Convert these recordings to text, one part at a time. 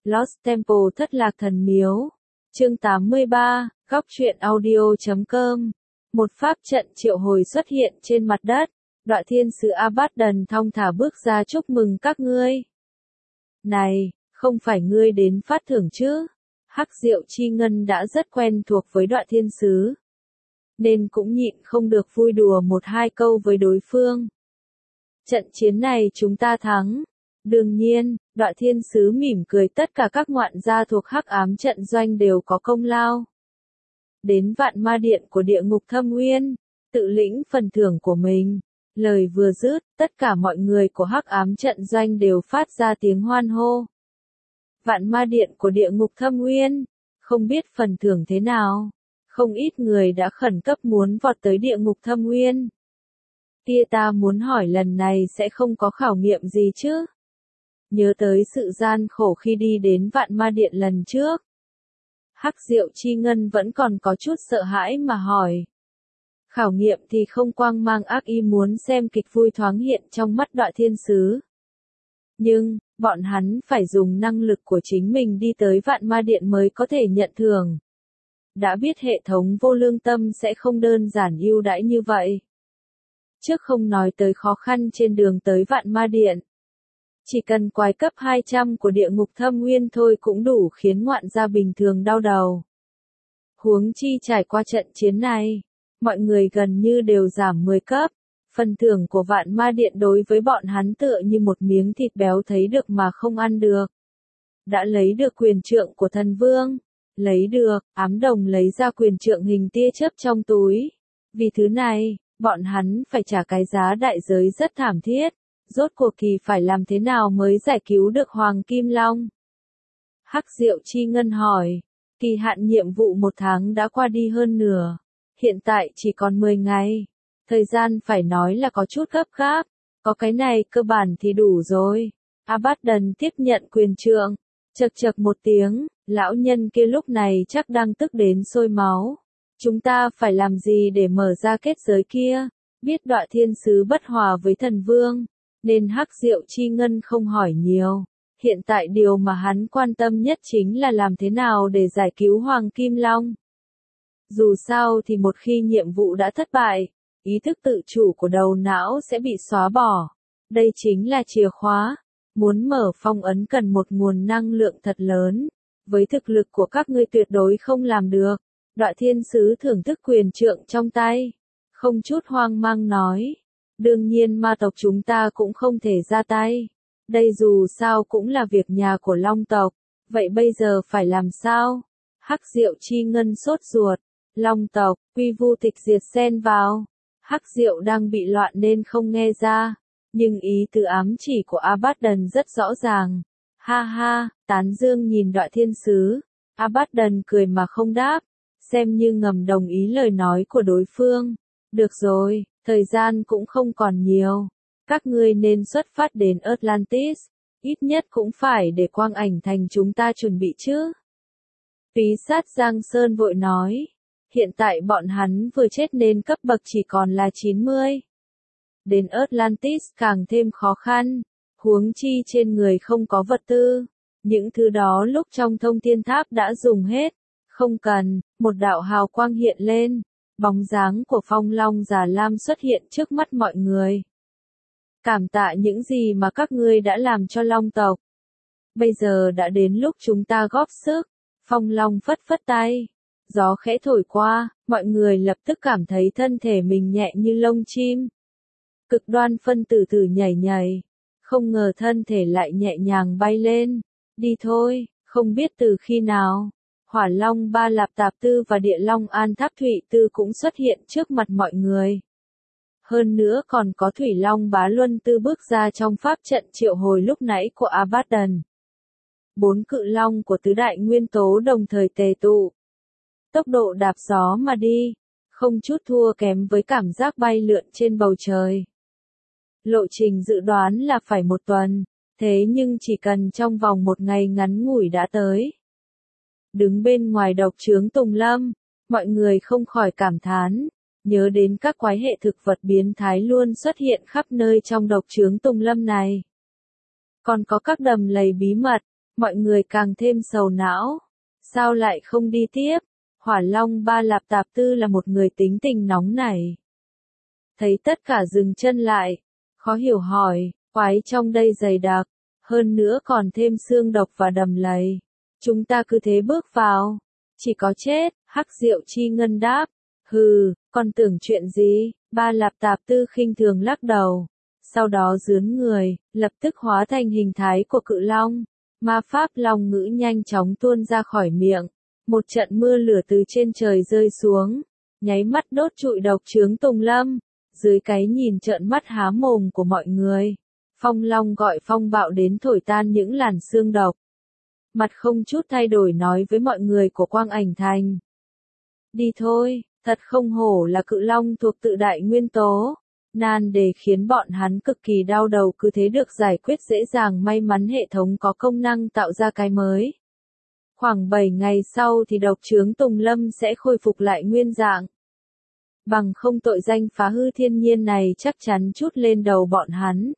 Lost Temple thất lạc thần miếu. Chương 83, góc truyện audio.com. Một pháp trận triệu hồi xuất hiện trên mặt đất. Đoạn thiên sứ Abaddon thong thả bước ra chúc mừng các ngươi. Này, không phải ngươi đến phát thưởng chứ? Hắc Diệu Chi Ngân đã rất quen thuộc với đoạn thiên sứ, nên cũng nhịn không được vui đùa một hai câu với đối phương. Trận chiến này chúng ta thắng. Đương nhiên, đoạn thiên sứ mỉm cười, tất cả các ngoạn gia thuộc Hắc Ám trận doanh đều có công lao. Đến Vạn Ma Điện của Địa Ngục Thâm Uyên, tự lĩnh phần thưởng của mình. Lời vừa dứt, tất cả mọi người của Hắc Ám trận doanh đều phát ra tiếng hoan hô. Vạn Ma Điện của Địa Ngục Thâm Uyên, không biết phần thưởng thế nào. Không ít người đã khẩn cấp muốn vọt tới Địa Ngục Thâm Uyên. Tia ta muốn hỏi lần này sẽ không có khảo nghiệm gì chứ? Nhớ tới sự gian khổ khi đi đến Vạn Ma Điện lần trước. Hắc Diệu Chi Ngân vẫn còn có chút sợ hãi mà hỏi. Khảo nghiệm thì không, quang mang ác ý muốn xem kịch vui thoáng hiện trong mắt đoạn thiên sứ. Nhưng, bọn hắn phải dùng năng lực của chính mình đi tới Vạn Ma Điện mới có thể nhận thưởng. Đã biết hệ thống vô lương tâm sẽ không đơn giản ưu đãi như vậy. Trước không nói tới khó khăn trên đường tới Vạn Ma Điện. Chỉ cần quái cấp 200 của Địa Ngục Thâm Uyên thôi cũng đủ khiến ngoạn gia bình thường đau đầu. Huống chi trải qua trận chiến này, mọi người gần như đều giảm 10 cấp. Phần thưởng của Vạn Ma Điện đối với bọn hắn tựa như một miếng thịt béo thấy được mà không ăn được. Đã lấy được quyền trượng của thần vương. Lấy được, ám đồng lấy ra quyền trượng hình tia chớp trong túi. Vì thứ này, bọn hắn phải trả cái giá đại giới rất thảm thiết. Rốt cuộc thì phải làm thế nào mới giải cứu được Hoàng Kim Long? Hắc Diệu Chi Ngân hỏi. Kỳ hạn nhiệm vụ 1 tháng đã qua đi hơn nửa. Hiện tại chỉ còn 10 ngày. Thời gian phải nói là có chút gấp gáp. Có cái này cơ bản thì đủ rồi. Abaddon tiếp nhận quyền trượng. Chậc chậc một tiếng, lão nhân kia lúc này chắc đang tức đến sôi máu. Chúng ta phải làm gì để mở ra kết giới kia? Biết đoạn thiên sứ bất hòa với thần vương, nên Hắc Diệu Chi Ngân không hỏi nhiều. Hiện tại điều mà hắn quan tâm nhất chính là làm thế nào để giải cứu Hoàng Kim Long. Dù sao thì một khi nhiệm vụ đã thất bại, ý thức tự chủ của đầu não sẽ bị xóa bỏ. Đây chính là chìa khóa. Muốn mở phong ấn cần một nguồn năng lượng thật lớn. Với thực lực của các ngươi tuyệt đối không làm được. Đoạn thiên sứ thưởng thức quyền trượng trong tay. Không chút hoang mang nói. Đương nhiên ma tộc chúng ta cũng không thể ra tay. Đây dù sao cũng là việc nhà của Long tộc. Vậy bây giờ phải làm sao? Hắc Diệu Chi Ngân sốt ruột. Long tộc, quy vu tịch diệt xen vào. Hắc Diệu đang bị loạn nên không nghe ra. Nhưng ý từ ám chỉ của Abaddon rất rõ ràng. Ha ha, tán dương nhìn đoạn thiên sứ. Abaddon cười mà không đáp. Xem như ngầm đồng ý lời nói của đối phương. Được rồi, thời gian cũng không còn nhiều. Các ngươi nên xuất phát đến Atlantis. Ít nhất cũng phải để quang ảnh thành chúng ta chuẩn bị chứ. Phí sát Giang Sơn vội nói. Hiện tại bọn hắn vừa chết nên cấp bậc chỉ còn là 90. Đến Atlantis càng thêm khó khăn, huống chi trên người không có vật tư. Những thứ đó lúc trong thông thiên tháp đã dùng hết. Không cần, một đạo hào quang hiện lên. Bóng dáng của Phong Long Già Lam xuất hiện trước mắt mọi người. Cảm tạ những gì mà các ngươi đã làm cho Long tộc. Bây giờ đã đến lúc chúng ta góp sức. Phong Long phất phất tay. Gió khẽ thổi qua, mọi người lập tức cảm thấy thân thể mình nhẹ như lông chim. Cực đoan phân tử tử nhảy nhảy. Không ngờ thân thể lại nhẹ nhàng bay lên. Đi thôi, không biết từ khi nào. Hỏa Long Ba Lạp Tạp Tư và Địa Long An Tháp Thụy Tư cũng xuất hiện trước mặt mọi người. Hơn nữa còn có Thủy Long Bá Luân Tư bước ra trong pháp trận triệu hồi lúc nãy của Abaddon. 4 cự long của tứ đại nguyên tố đồng thời tề tụ. Tốc độ đạp gió mà đi. Không chút thua kém với cảm giác bay lượn trên bầu trời. Lộ trình dự đoán là phải 1 tuần, thế nhưng chỉ cần trong vòng 1 ngày ngắn ngủi đã tới. Đứng bên ngoài độc trướng Tùng Lâm, mọi người không khỏi cảm thán, nhớ đến các quái hệ thực vật biến thái luôn xuất hiện khắp nơi trong độc trướng Tùng Lâm này. Còn có các đầm lầy bí mật, Mọi người càng thêm sầu não. Sao lại không đi tiếp? Hỏa Long Ba Lạp Tạp Tư là một người tính tình nóng nảy. Thấy tất cả dừng chân lại, khó hiểu hỏi, quái trong đây dày đặc, hơn nữa còn thêm xương độc và đầm lầy. Chúng ta cứ thế bước vào, chỉ có chết, Hắc Diệu Chi Ngân đáp. Hừ, còn tưởng chuyện gì? Ba Lạp Tạp Tư khinh thường lắc đầu. Sau đó dướn người, lập tức hóa thành hình thái của cự long. Ma pháp long ngữ nhanh chóng tuôn ra khỏi miệng. Một trận mưa lửa từ trên trời rơi xuống, nháy mắt đốt trụi độc chướng Tùng Lâm. Dưới cái nhìn trợn mắt há mồm của mọi người, Phong Long gọi phong bạo đến thổi tan những làn xương độc. Mặt không chút thay đổi nói với mọi người của Quang Ảnh Thành. Đi thôi, thật không hổ là cự long thuộc tự đại nguyên tố. Nan đề khiến bọn hắn cực kỳ đau đầu cứ thế được giải quyết dễ dàng, may mắn hệ thống có công năng tạo ra cái mới. Khoảng 7 ngày sau thì độc chướng Tùng Lâm sẽ khôi phục lại nguyên dạng. Bằng không tội danh phá hư thiên nhiên này chắc chắn trút lên đầu bọn hắn.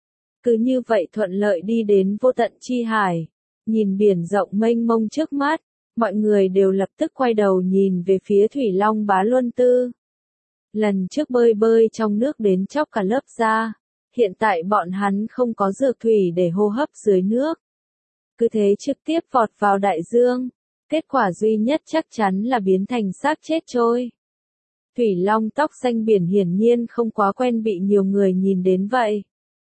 Cứ như vậy thuận lợi đi đến vô tận chi hải. Nhìn biển rộng mênh mông trước mắt, mọi người đều lập tức quay đầu nhìn về phía Thủy Long Bá Luân Tư. Lần trước bơi bơi trong nước đến chóc cả lớp da, hiện tại bọn hắn không có dược thủy để hô hấp dưới nước. Cứ thế trực tiếp vọt vào đại dương, kết quả duy nhất chắc chắn là biến thành xác chết trôi. Thủy Long tóc xanh biển hiển nhiên không quá quen bị nhiều người nhìn đến vậy.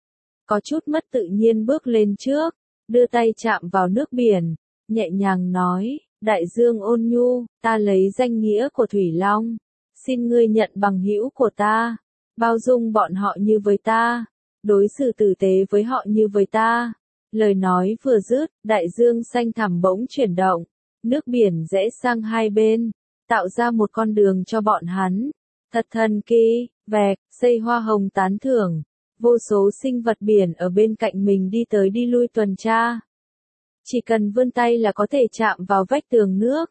Có chút mất tự nhiên bước lên trước, đưa tay chạm vào nước biển, nhẹ nhàng nói, đại dương ôn nhu, ta lấy danh nghĩa của Thủy Long, xin ngươi nhận bằng hữu của ta, bao dung bọn họ như với ta, đối xử tử tế với họ như với ta. Lời nói vừa dứt, đại dương xanh thẳm bỗng chuyển động, nước biển rẽ sang hai bên, tạo ra một con đường cho bọn hắn. Thật thần kỳ, vẹt, xây hoa hồng tán thưởng, vô số sinh vật biển ở bên cạnh mình đi tới đi lui tuần tra. Chỉ cần vươn tay là có thể chạm vào vách tường nước.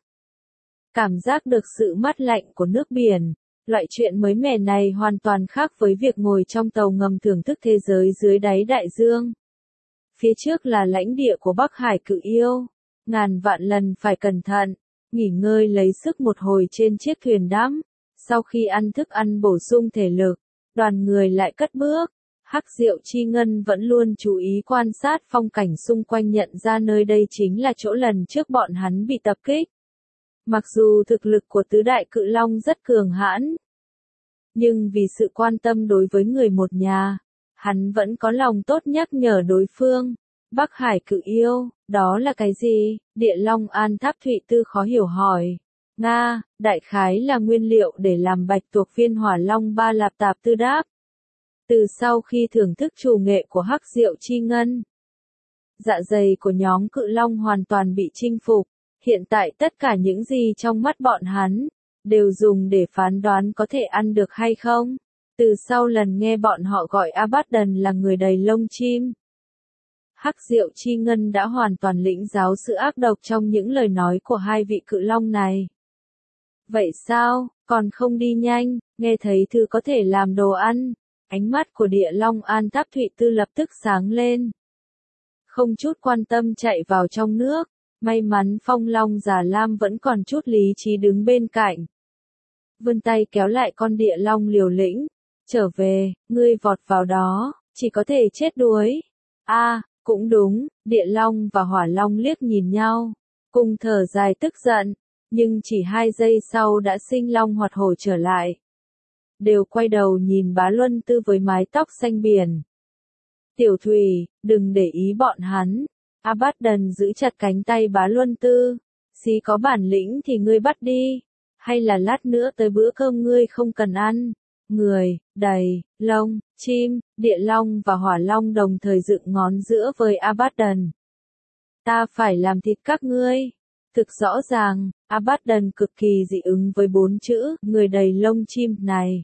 Cảm giác được sự mát lạnh của nước biển, loại chuyện mới mẻ này hoàn toàn khác với việc ngồi trong tàu ngầm thưởng thức thế giới dưới đáy đại dương. Phía trước là lãnh địa của Bắc Hải cự yêu, ngàn vạn lần phải cẩn thận, nghỉ ngơi lấy sức một hồi trên chiếc thuyền đắm. Sau khi ăn thức ăn bổ sung thể lực, đoàn người lại cất bước. Hắc Diệu Chi Ngân vẫn luôn chú ý quan sát phong cảnh xung quanh, nhận ra nơi đây chính là chỗ lần trước bọn hắn bị tập kích. Mặc dù thực lực của tứ đại cự long rất cường hãn, nhưng vì sự quan tâm đối với người một nhà, hắn vẫn có lòng tốt nhắc nhở đối phương. Bắc Hải cự yêu, đó là cái gì? Địa Long An Tháp Thụy Tư khó hiểu hỏi. Nga, đại khái là nguyên liệu để làm bạch tuộc viên Hỏa Long Ba Lạp Tạp Tư đáp. Từ sau khi thưởng thức chủ nghệ của Hắc Diệu Chi Ngân, dạ dày của nhóm cự long hoàn toàn bị chinh phục. Hiện tại tất cả những gì trong mắt bọn hắn, đều dùng để phán đoán có thể ăn được hay không. Từ sau lần nghe bọn họ gọi Abaddon là người đầy lông chim, Hắc Diệu Chi Ngân đã hoàn toàn lĩnh giáo sự ác độc trong những lời nói của hai vị cự long này. Vậy sao, còn không đi nhanh, nghe thấy thứ có thể làm đồ ăn. Ánh mắt của Địa Long An Tháp Thụy Tư lập tức sáng lên. Không chút quan tâm chạy vào trong nước, may mắn Phong Long Già Lam vẫn còn chút lý trí đứng bên cạnh. Vươn tay kéo lại con địa long liều lĩnh, trở về, ngươi vọt vào đó, chỉ có thể chết đuối. Cũng đúng, địa long và hỏa long liếc nhìn nhau, cùng thở dài tức giận, nhưng chỉ 2 giây sau đã sinh long hoạt hổ trở lại. Đều quay đầu nhìn Bá Luân Tư với mái tóc xanh biển. Tiểu Thủy, đừng để ý bọn hắn. Abaddon giữ chặt cánh tay Bá Luân Tư. Xí có bản lĩnh thì ngươi bắt đi. Hay là lát nữa tới bữa cơm ngươi không cần ăn. Người, đầy, lông, chim, địa long và hỏa long đồng thời dựng ngón giữa với Abaddon. Ta phải làm thịt các ngươi. Thực rõ ràng, Abaddon cực kỳ dị ứng với 4 chữ, người đầy lông chim này.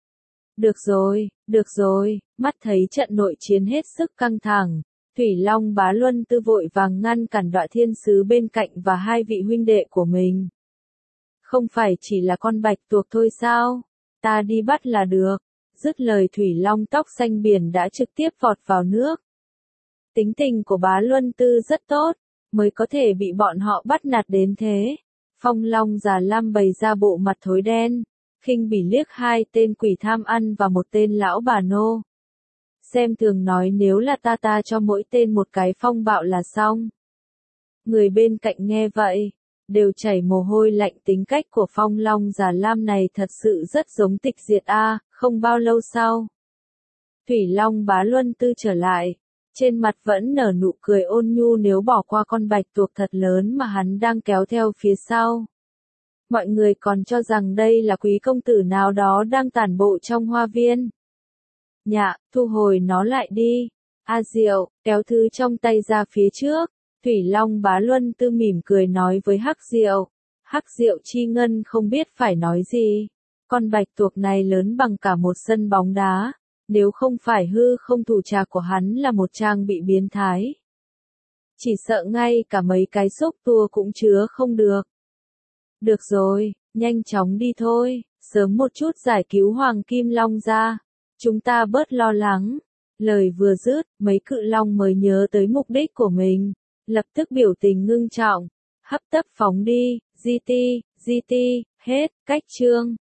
Được rồi, mắt thấy trận nội chiến hết sức căng thẳng. Thủy Long Bá Luân Tư vội vàng ngăn cản Đoạ Thiên Sứ bên cạnh và hai vị huynh đệ của mình. Không phải chỉ là con bạch tuộc thôi sao? Ta đi bắt là được. Dứt lời Thủy Long tóc xanh biển đã trực tiếp vọt vào nước. Tính tình của Bá Luân Tư rất tốt. mới có thể bị bọn họ bắt nạt đến thế. Phong Long Già Lam bày ra bộ mặt thối đen, khinh bỉ liếc hai tên quỷ tham ăn và một tên lão bà nô. Xem thường nói nếu là ta cho mỗi tên một cái phong bạo là xong. Người bên cạnh nghe vậy, đều chảy mồ hôi lạnh, tính cách của Phong Long Già Lam này thật sự rất giống Tịch Diệt A. Không bao lâu sau, Thủy Long Bá Luân Tư trở lại, trên mặt vẫn nở nụ cười ôn nhu nếu bỏ qua con bạch tuộc thật lớn mà hắn đang kéo theo phía sau. Mọi người còn cho rằng đây là quý công tử nào đó đang tản bộ trong hoa viên. Nhạ, thu hồi nó lại đi. A Diệu, kéo thứ trong tay ra phía trước. Thủy Long Bá Luân Tư mỉm cười nói với Hắc Diệu. Hắc Diệu chi ngân không biết phải nói gì. Con bạch tuộc này lớn bằng cả một sân bóng đá. Nếu không phải hư không thủ trà của hắn là một trang bị biến thái, chỉ sợ ngay cả mấy cái xúc tua cũng chứa không được. Được rồi, nhanh chóng đi thôi, sớm một chút giải cứu Hoàng Kim Long ra. Chúng ta bớt lo lắng. Lời vừa dứt, mấy cự long mới nhớ tới mục đích của mình. Lập tức biểu tình ngưng trọng. Hấp tấp phóng đi, GT, hết, cách chương.